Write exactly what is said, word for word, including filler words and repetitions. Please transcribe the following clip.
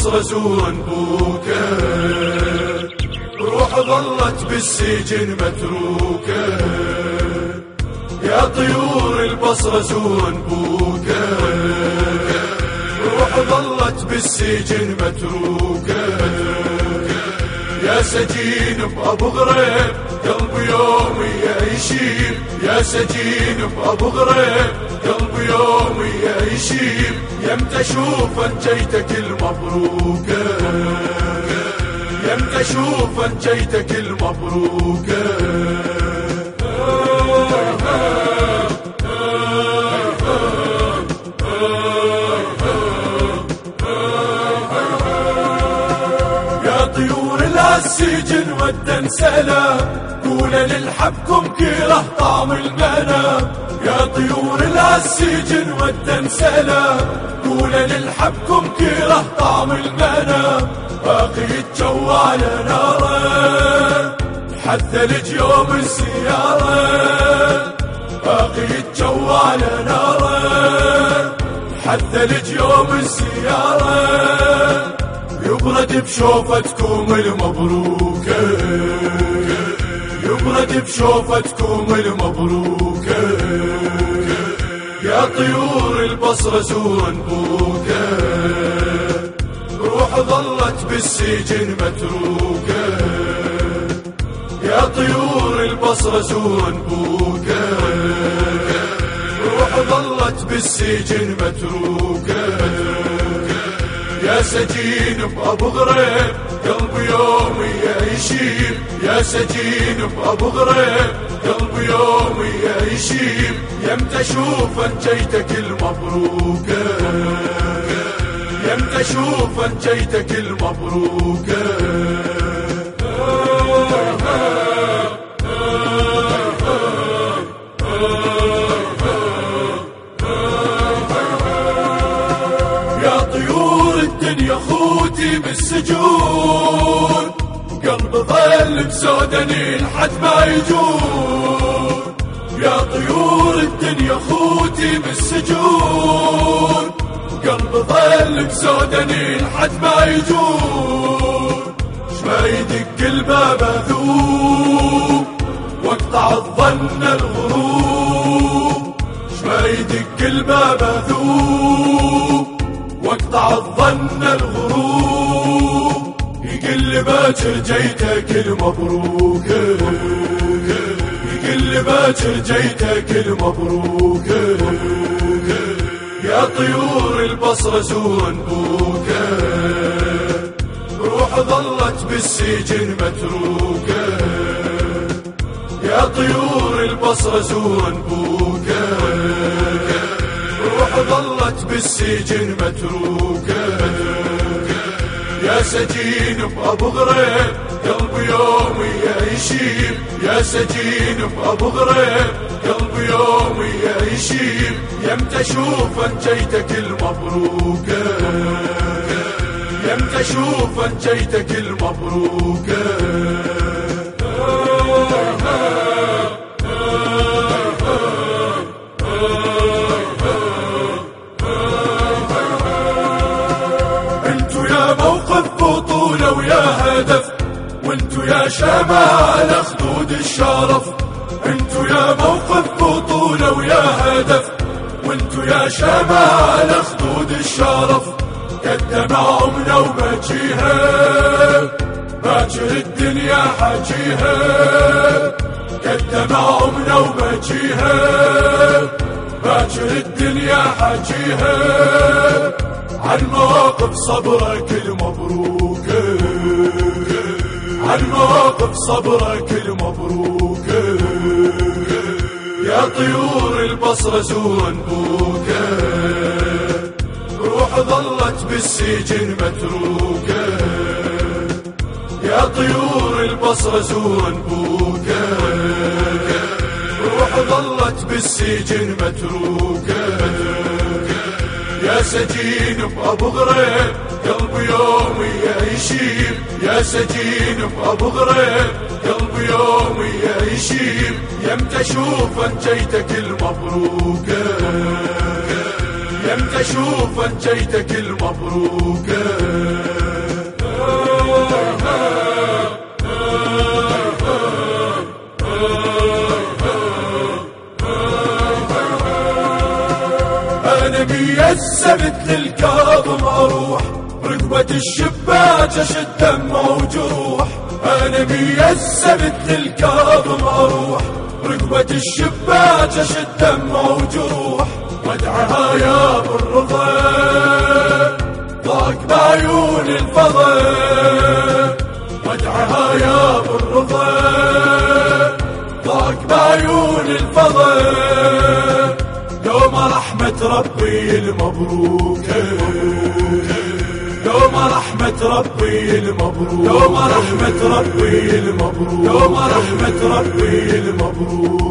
البصرة زون بوكا، روح ظلت بالسجن متروكة. يا طيور البصرة زون بوكا، روح ظلت بالسجن متروكة. يا سجين بأبو غريب قلبي يومي يشيب، يا سجين بأبو غريب قلبي يومي يشيب. يمت اشوفا جيتك المبروكة، يمت اشوفا جيتك المبروكة. يا طيور السجن ودا سلام، قولا للحبكم كره طعم المنام. يا طيور السجن ودا سلام، قولا للحبكم كره طعم المنام. باقي الجو على ناره حثلج يوم السيارة، باقي الجو على ناره حثلج يوم السيارة. يبرد بشوفتكم المبروكة، يبرد بشوفتكم المبروكة. يا طيور البصرة زون بوكا، روح ظلت بالسجن متروكة. يا طيور البصرة زون بوكا، روح ظلت بالسجن متروكة. يا سجين بأبو غريب قلبي يومي يشيب، يا سجين بأبو غريب قلبي يومي يشيب. يمت اشوفا جيتك المبروكة، يمت اشوفا جيتك المبروكة. يا طيور الدنيا خوتي بالسجون، قلب ظل بسودني لحد ما يجون. يا طيور الدنيا خوتي بالسجون، قلب ظل بسودني لحد ما يجون. شما يدق الباب اذوب واقطع الظن الغروب، شما يدق الباب اذوب واقطع الظن الغروب. يقل باكر جيتك المبروكة، يقل باكر جيتك المبروكة. يا طيور البصرة زون بوكا، روح ظلت بالسجن متروكة. يا طيور البصرة زون بوكا، روح ظلت بالسجن متروكة. يا سجين بأبو غريب قلبي يومي يشيب، يا سجين بأبو غريب قلبي يومي يشيب. يمت اشوفا جيتك المبروكة، يمت اشوفا جيتك المبروكة. بطولة ويا هدف، وانتو يا شمال خدود الشرف. انتو يا موقف بطولة ويا هدف، وانتو يا شمال خدود الشرف. قدم عمنا وبجيها باكر الدنيا حجيها، قدم عمنا وبجيها باكر الدنيا حجيها. عن مواقف صبرك المبروكة، عن مواقف صبرك المبروكة. يا طيور البصرة زون بوكا، روح ظلت بالسجن متروكة. يا طيور البصرة زون بوكا، روح ظلت بالسجن متروكة. يا سجين بأبو غريب قلبي يومي يشيب، يا سجين بأبو غريب قلبي يومي يشيب. يمت اشوفا جيتك المبروكة، يمتى اشوف جيتك المبروكة. انا ميسبت للكاظم اروح ركبة الشباك اشد دمع وجروح. انا ميسبت للكاظم اروح ركبة الشباك اشد دمع وجروح. وادعها يا ابو الرضا ضاق بعيون الفضا. وادعها يا ابو الرضا ضاق بعيون الفضا. يوم رحمة ربي المبروكة يوم رحمة ربي المبروك يوم رحمة ربي المبروك يوم رحمة ربي المبروك.